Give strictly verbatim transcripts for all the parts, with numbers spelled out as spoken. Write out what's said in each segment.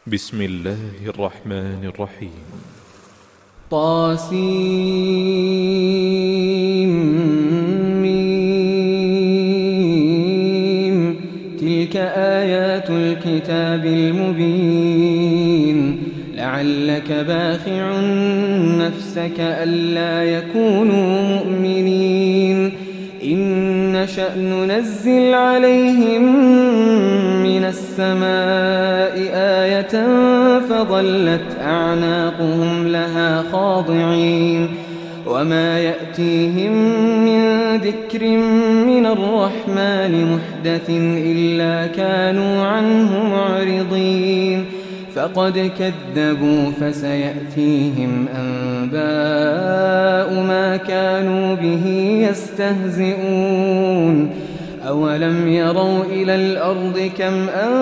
بسم الله الرحمن الرحيم. طاسيم. تلك آيات الكتاب المبين. لعلك باخع نفسك ألا يكونوا مؤمنين. إن نشأ ننزل عليهم من السماء آية فظلت أعناقهم لها خاضعين. وما يأتيهم من ذكر من الرحمن محدث إلا كانوا عنه معرضين. فقد كذبوا فسيأتيهم أنباء ما كانوا به يستهزئون. أولم يروا إلى الأرض كم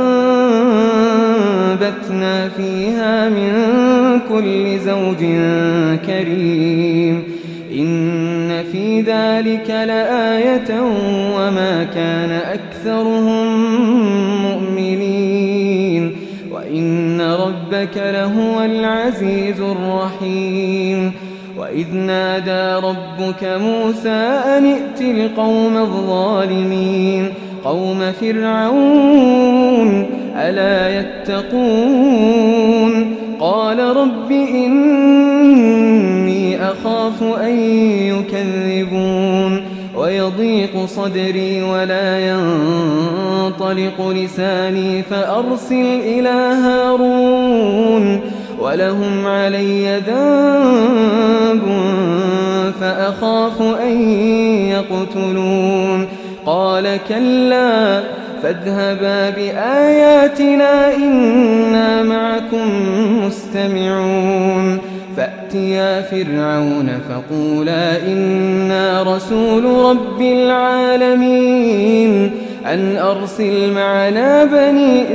أنبتنا فيها من كل زوج كريم. إن في ذلك لآية وما كان أكثرهم مؤمنين وإن ربك لهو العزيز الرحيم. وإذ نادى ربك موسى أن ائت القوم الظالمين قوم فرعون ألا يتقون. قال رب إني أخاف أن يكذبون ويضيق صدري ولا ينطلق لساني فأرسل إلى هارون ولهم علي ذنب فأخاف أن يقتلون. قال كلا فاذهبا بآياتنا إنا معكم مستمعون. فأتيا فرعون فقولا إنا رسول رب العالمين أن أرسل معنا بني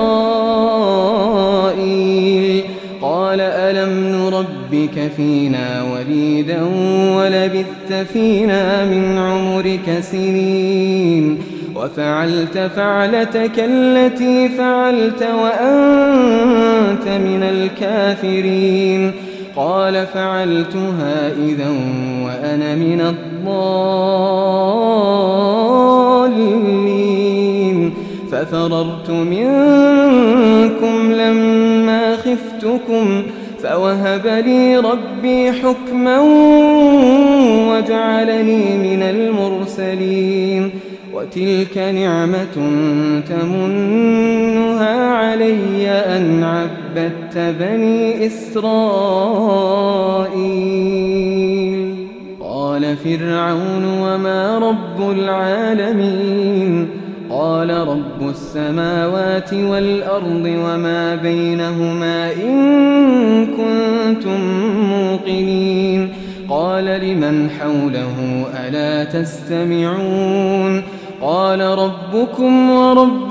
إسرائيل. قال ألم نربك فينا وليدا ولبثت فينا من عمرك سنين وفعلت فعلتك التي فعلت وأنت من الكافرين. قال فعلتها إذا وأنا من الضالين. ففررت منكم لما خفتكم فوهب لي ربي حكما وجعلني من المرسلين. وتلك نعمة تمنها علي أن عبدت بني إسرائيل. قال فرعون وما رب العالمين. قال رب السماوات والأرض وما بينهما إن كنتم موقنين. قال لمن حوله ألا تستمعون. قال ربكم ورب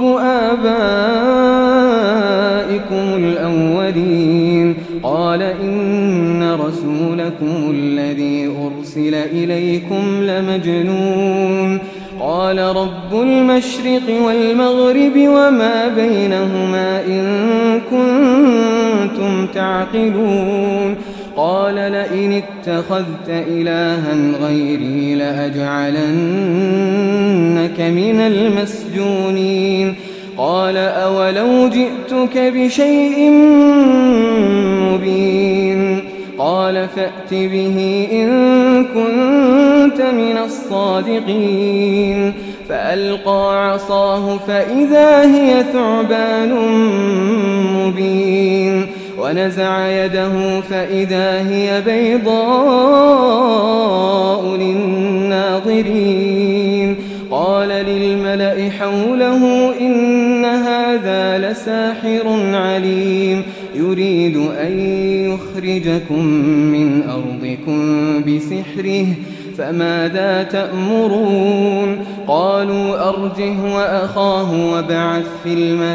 آبائكم الأولين. قال إن رسولكم الذي أرسل إليكم لمجنون. قال رب المشرق والمغرب وما بينهما إن كنتم تعقلون. قال لئن اتخذت إلها غيري لأجعلنك من المسجونين. قال أولو جئتك بشيء مبين. قال فأت به إن كنت من الصادقين. فألقى عصاه فإذا هي ثعبان مبين. ونزع يده فإذا هي بيضاء للناظرين. قال للملأ حوله إن هذا لساحر عليم يريد أن يخرجكم من أرضكم بسحره فماذا تأمرون. قالوا أرجه وأخاه وابعث في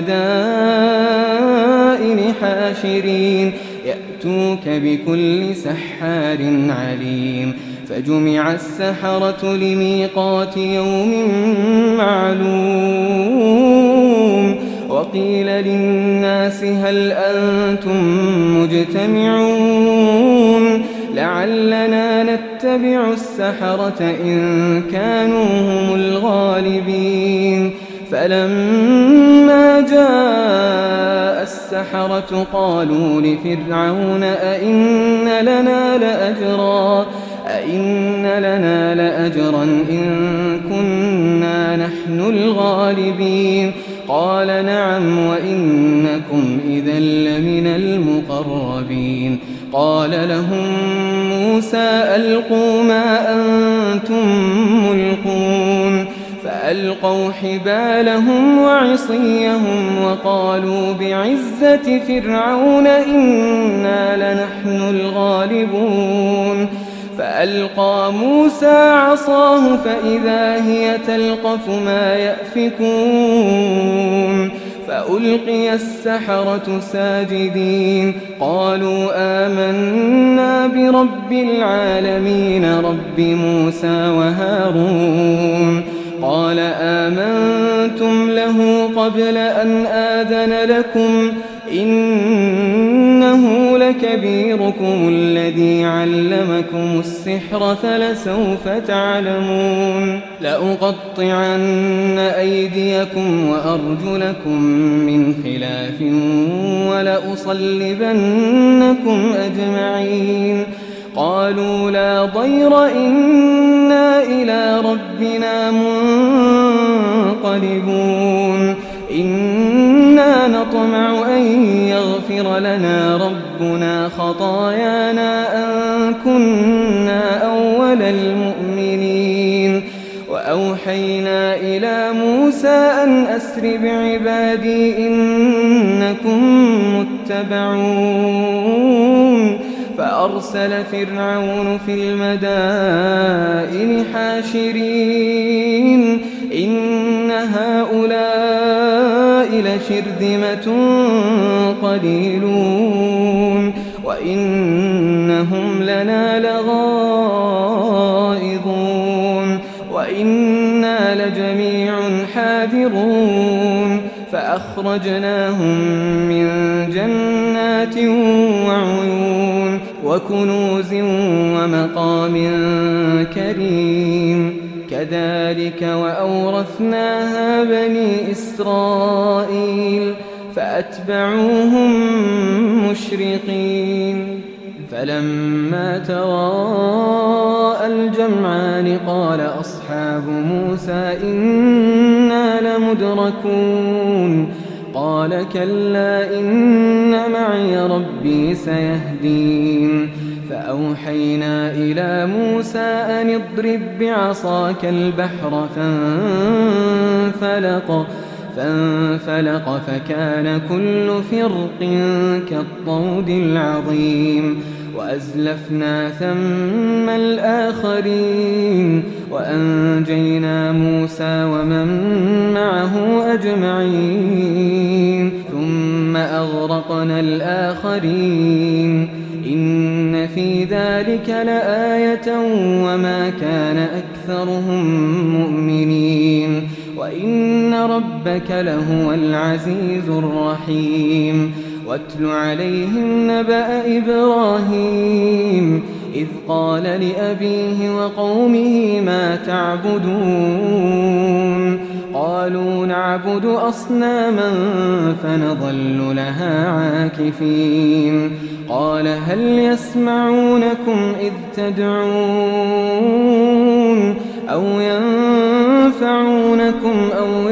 المدائن حاشرين يأتوك بكل سحار عليم. فجمع السحرة لميقات يوم معلوم. وقيل للناس هل أنتم مجتمعون لعلنا نتبع السحرة إن كانوا هم الغالبين فلما جاء السحرة قالوا لفرعون أئن لنا لأجرا أئن لنا لأجرا إن كنا نحن الغالبين قال نعم وإنكم إذا لمن المقربين قال لهم موسى ألقوا ما أنتم ملقون فألقوا حبالهم وعصيهم وقالوا بعزة فرعون إنا لنحن الغالبون فألقى موسى عصاه فإذا هي تلقف ما يأفكون فألقي السحرة ساجدين قالوا آمنا برب العالمين رب موسى وهارون قال آمنتم له قبل أن آذن لكم إنه لكبيركم الذي علمكم السحر فلسوف تعلمون لأقطعن أيديكم وأرجلكم من خلاف ولأصلبنكم أجمعين قالوا لا ضير إنا إلى ربنا منقلبون إنا نطمع أن يغفر لنا ربنا خطايانا أن كنا أول المؤمنين وأوحينا إلى موسى أن أسر بعبادي إنكم متبعون فأرسل فرعون في المدائن حاشرين إن هؤلاء لشرذمة قليلون وإنهم لنا لغائظون وإنا لجميع حاذرون فأخرجناهم من جنات وعيون وكنوز ومقام كريم كذلك وأورثناها بني إسرائيل فأتبعوهم مشرقين فلما تراءى الجمعان قال أصحاب موسى إنا لمدركون قال كلا إن معي ربي سيهدين فأوحينا إلى موسى أن اضرب بعصاك البحر فانفلق فانفلق فكان كل فرق كالطود العظيم وأزلفنا ثم الآخرين وأنجينا موسى ومن معه أجمعين ثم أغرقنا الآخرين إن في ذلك لآية وما كان أكثرهم مؤمنين وإن ربك لهو العزيز الرحيم واتل عليهم نبأ إبراهيم إذ قال لأبيه وقومه ما تعبدون قالوا نعبد أصناما فنظل لها عاكفين قال هل يسمعونكم إذ تدعون أو ينفعونكم أو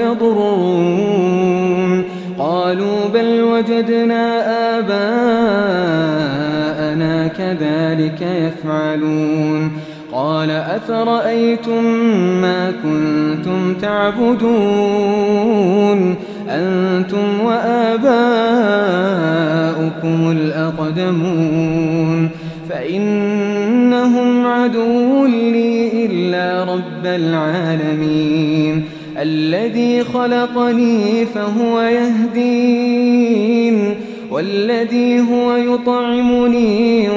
يضرون قالوا بل وجدنا آباءنا كذلك يفعلون قال أفرأيتم ما كنتم تعبدون أنتم وآباؤكم الأقدمون فإنهم عدو لي إلا رب العالمين الذي خلقني فهو يهدين والذي هو يطعمني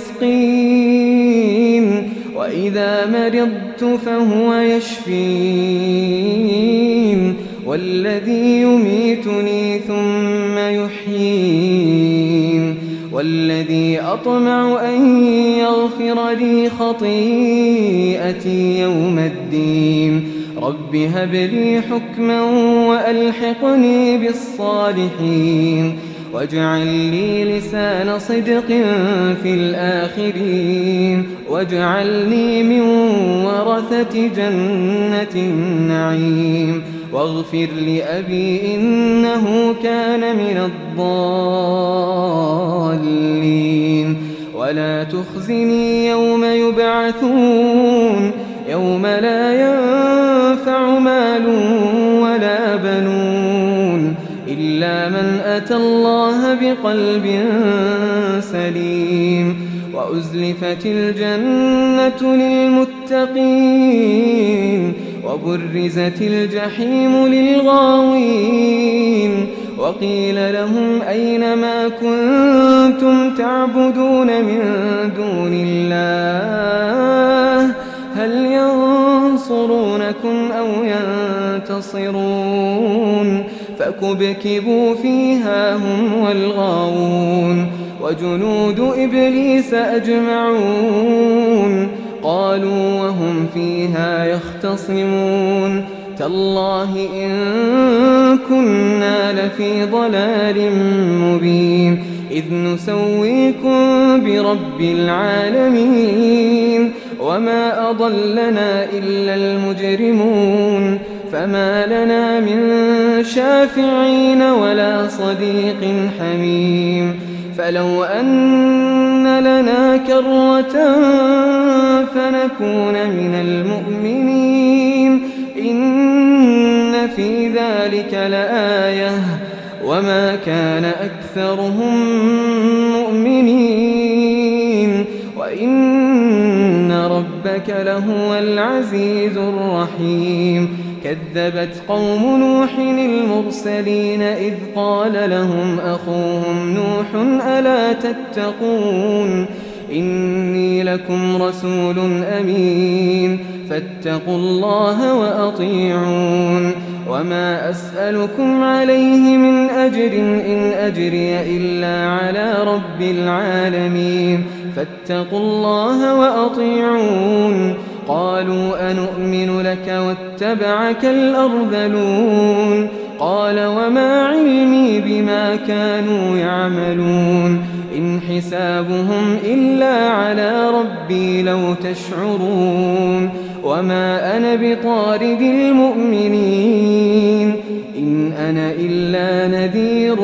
ويسقين وإذا مرضت فهو يشفين والذي يميتني ثم يحيين والذي أطمع أن يغفر لي خطيئتي يوم الدين رب هب لي حكما وألحقني بالصالحين واجعل لي لسان صدق في الآخرين واجعلني من ورثة جنة النعيم واغفر لأبي إنه كان من الضالين ولا تخزني يوم يبعثون يوم لا ينفع مال ولا بنون إلا من أتى الله بقلب سليم وأزلفت الجنة للمتقين وبرزت الجحيم للغاوين وقيل لهم أين ما كنتم تعبدون من دون الله هل ينصرونكم أو ينتصرون فكبكبوا فيها هم والغاوون وجنود إبليس أجمعون قالوا وهم فيها يختصمون تالله إن كنا لفي ضلال مبين إذ نسويكم برب العالمين وما أضلنا إلا المجرمون فما لنا من شافعين ولا صديق حميم فلو أن لنا كرة فنكون من المؤمنين إن في ذلك لآية وما كان أكثرهم مؤمنين وإن ربك لهو العزيز الرحيم كذبت قوم نوح المرسلين إذ قال لهم أخوهم نوح ألا تتقون إني لكم رسول أمين فاتقوا الله وأطيعون وما أسألكم عليه من أجر إن أجري إلا على رب العالمين فاتقوا الله وأطيعون قالوا أنؤمن لك واتبعك الأرذلون قال وما علمي بما كانوا يعملون إن حسابهم إلا على ربي لو تشعرون وما أنا بطارد المؤمنين إن أنا إلا نذير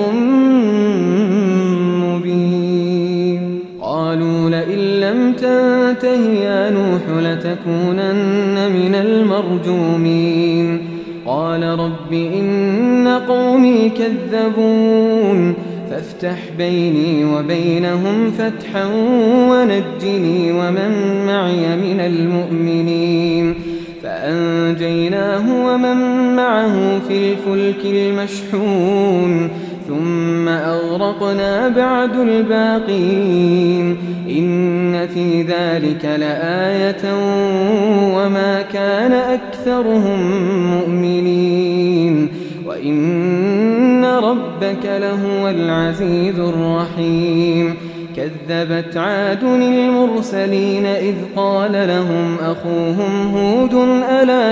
مبين قالوا لئن لم تنته يا نوح لتكونن من المرجومين قال رب إن قومي كذبون فافتح بيني وبينهم فتحا ونجني ومن معي من المؤمنين فأنجيناه ومن معه في الفلك المشحون ثم أغرقنا بعد الباقين إن في ذلك لآية وما كان أكثرهم مؤمنين وإن ربك لهو العزيز الرحيم كذبت عاد المرسلين إذ قال لهم أخوهم هود ألا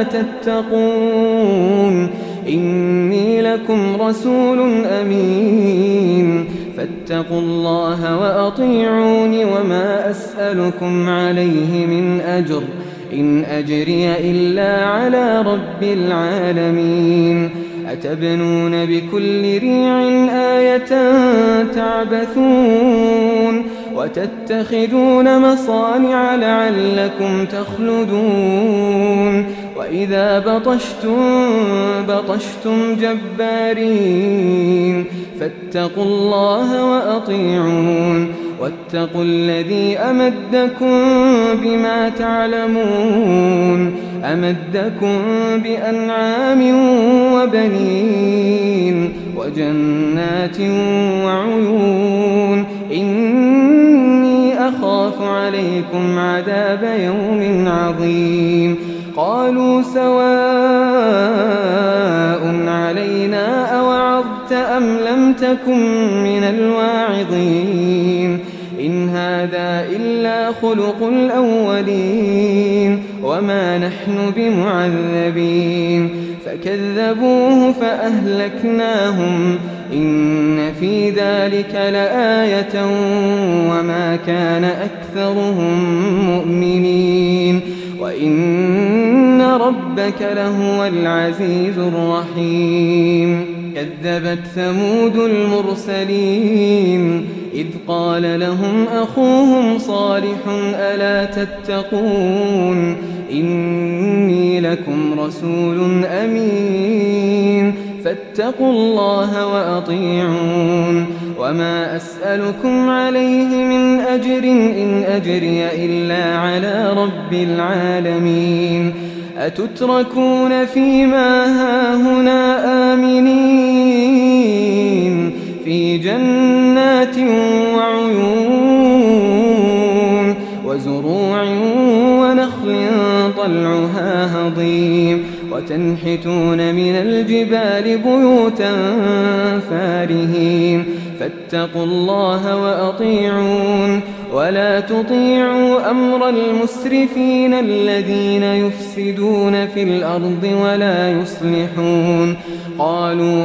تتقون إني لكم رسول أمين فاتقوا الله وأطيعون وما أسألكم عليه من أجر إن أجري إلا على رب العالمين أتبنون بكل ريع آية تعبثون وتتخذون مصانع لعلكم تخلدون وإذا بطشتم بطشتم جبارين فاتقوا الله وأطيعون واتقوا الذي أمدكم بما تعلمون أمدكم بأنعام وبنين وجنات وعيون إني أخاف عليكم عذاب يوم عظيم قالوا سواء أم لم تكن من الواعظين إن هذا إلا خلق الأولين وما نحن بمعذبين فكذبوه فأهلكناهم إن في ذلك لآية وما كان أكثرهم مؤمنين وإن ربك لهو العزيز الرحيم كذبت ثمود المرسلين إذ قال لهم أخوهم صالح ألا تتقون إني لكم رسول أمين فاتقوا الله وأطيعون وما أسألكم عليه من أجر إن أجري إلا على رب العالمين أتتركون فيما هاهنا آمنين في جنات وعيون وزروع ونخل طلعها هضيم وتنحتون من الجبال بيوتا فارهين فاتقوا الله وأطيعون ولا تطيعوا أمر المسرفين الذين يفسدون في الأرض ولا يصلحون قالوا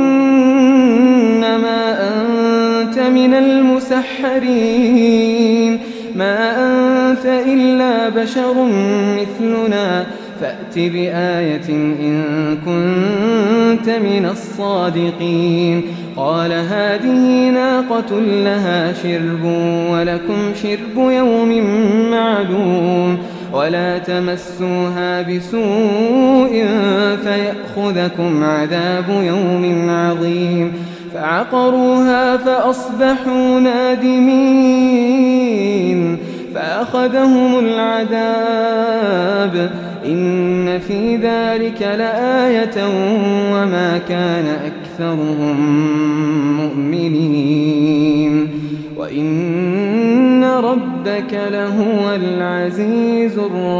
إنما أنت من المسحرين ما أنت إلا بشر مثلنا فأت بآية إن كنت من الصادقين قال هذه ناقة لها شرب ولكم شرب يوم معلوم ولا تمسوها بسوء فيأخذكم عذاب يوم عظيم فعقروها فأصبحوا نادمين فأخذهم العذاب إن في ذلك لآية وما كان أكثرهم مؤمنين وإن ربك لهو العزيز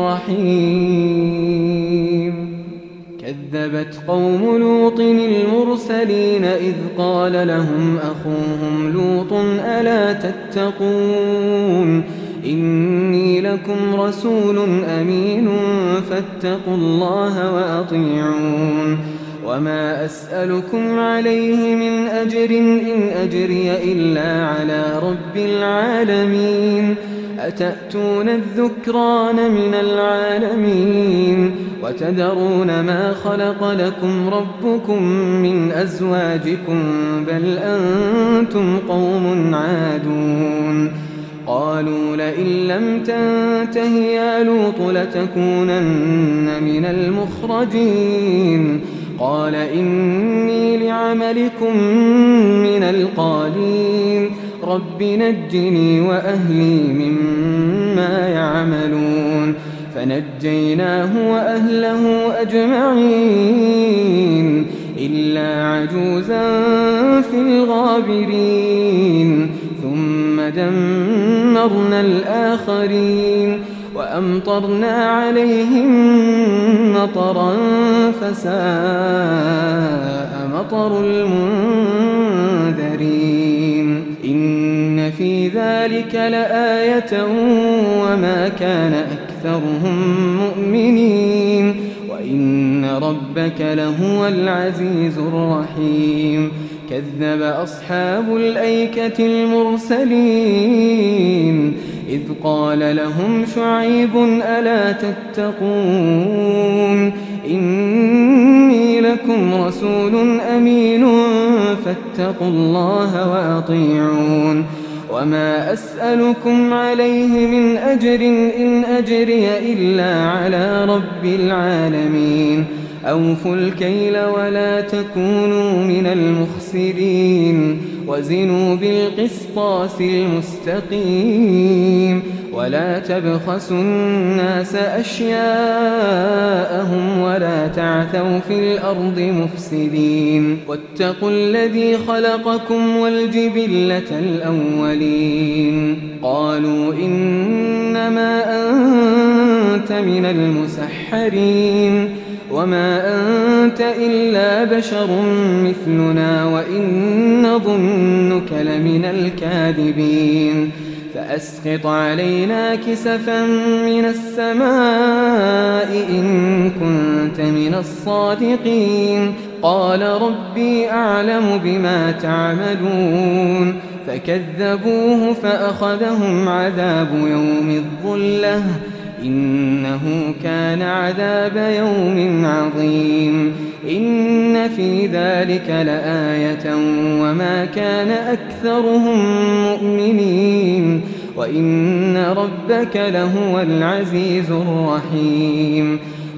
الرحيم كذبت قوم لوط المرسلين إذ قال لهم أخوهم لوط ألا تتقون إني لكم رسول أمين فاتقوا الله وأطيعون وما أسألكم عليه من أجر إن أجري إلا على رب العالمين أتأتون الذكران من العالمين وتذرون ما خلق لكم ربكم من أزواجكم بل أنتم قوم عادون قالوا لئن لم تنته يا لوط لتكونن من المخرجين قال إني لعملكم من القالين رب نجني وأهلي مما يعملون فنجيناه وأهله أجمعين إلا عجوزا في الغابرين ثم دمرنا الآخرين وأمطرنا عليهم مطرا فساء مطر المنذرين إن في ذلك لآية وما كان أكثرهم مؤمنين وإن ربك لهو العزيز الرحيم كذب أصحاب الأيكة المرسلين إذ قال لهم شعيب ألا تتقون إني لكم رسول أمين فاتقوا الله وأطيعون وما أسألكم عليه من أجر إن أجري إلا على رب العالمين أوفوا الكيل ولا تكونوا من المخسرين وزنوا بالقسطاس المستقيم ولا تبخسوا الناس أشياءهم ولا تعثوا في الأرض مفسدين واتقوا الذي خلقكم والجبلة الأولين قالوا إنما أنت من المسحرين وما أنت إلا بشر مثلنا وإن نظنك لمن الكاذبين فأسقط علينا كسفا من السماء إن كنت من الصادقين قال ربي أعلم بما تعملون فكذبوه فأخذهم عذاب يوم الظلة إنه كان عذاب يوم عظيم إن في ذلك لآية وما كان أكثرهم مؤمنين وإن ربك لهو العزيز الرحيم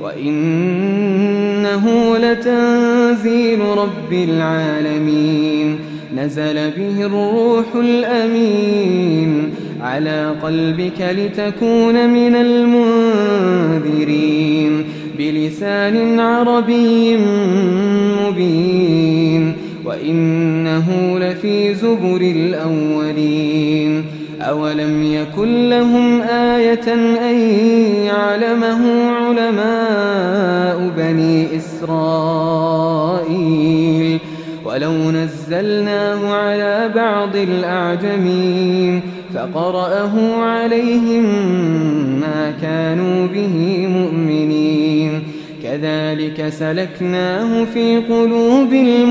وإنه لتنزيل رب العالمين نزل به الروح الأمين على قلبك لتكون من المنذرين بلسان عربي مبين وإنه لفي زبر الأولين أولم يكن لهم آية أن يعلمه علماء بني إسرائيل ولو نزلناه على بعض الأعجمين فقرأه عليهم ما كانوا به مؤمنين كذلك سلكناه في قلوب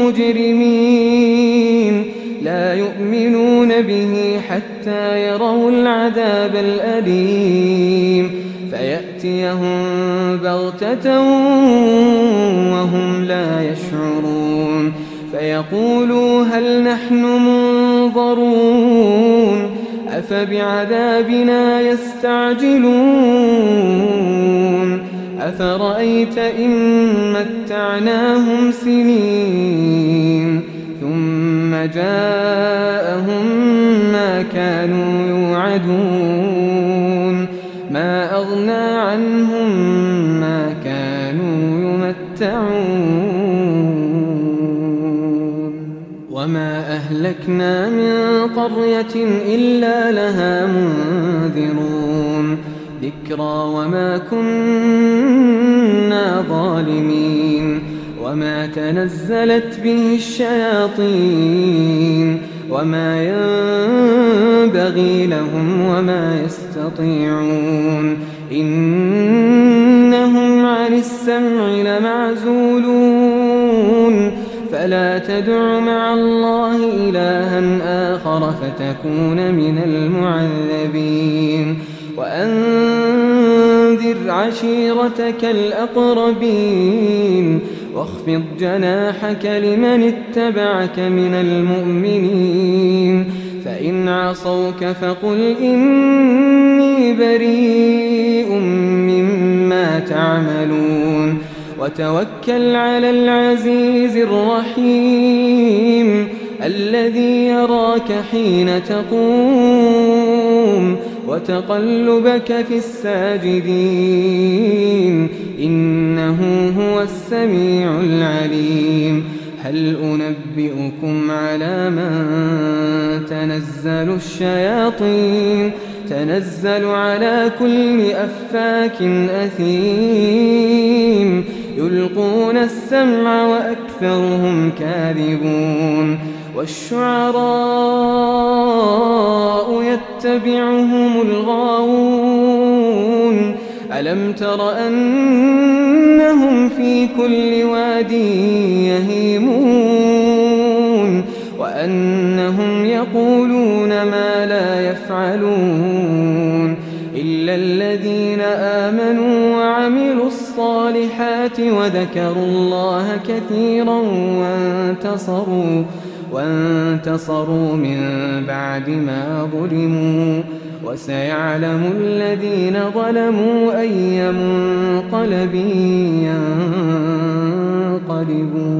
المجرمين لا يؤمنون به حتى يروا العذاب الأليم فيأتيهم بغتة وهم لا يشعرون فيقولوا هل نحن منظرون أفبعذابنا يستعجلون أفرأيت إن متعناهم سنين ثم جاءهم ما كانوا يوعدون ما أغنى عنهم ما كانوا يمتعون وما أهلكنا من قرية إلا لها منذرون ذكرى وما كنا ظالمين وما تنزلت به الشياطين وما ينبغي لهم وما يستطيعون إنهم عن السمع لمعزولون فلا تدع مع الله إلها آخر فتكون من المعذبين وأنذر عشيرتك الأقربين واخفض جناحك لمن اتبعك من المؤمنين فإن عصوك فقل إني بريء مما تعملون وتوكل على العزيز الرحيم الذي يراك حين تقوم وتقلبك في الساجدين إنه هو السميع العليم هل أنبئكم على من تنزل الشياطين تنزل على كل أفاك أثيم يلقون السمع وأكثرهم كاذبون والشعراء يتبعهم الغاوون ألم تر أنهم في كل واد يهيمون وأنهم يقولون ما لا يفعلون إلا الذين آمنوا وعملوا الصالحات وذكروا الله كثيرا وانتصروا وانتصروا من بعد ما ظلموا وسيعلم الذين ظلموا أي منقلب ينقلبون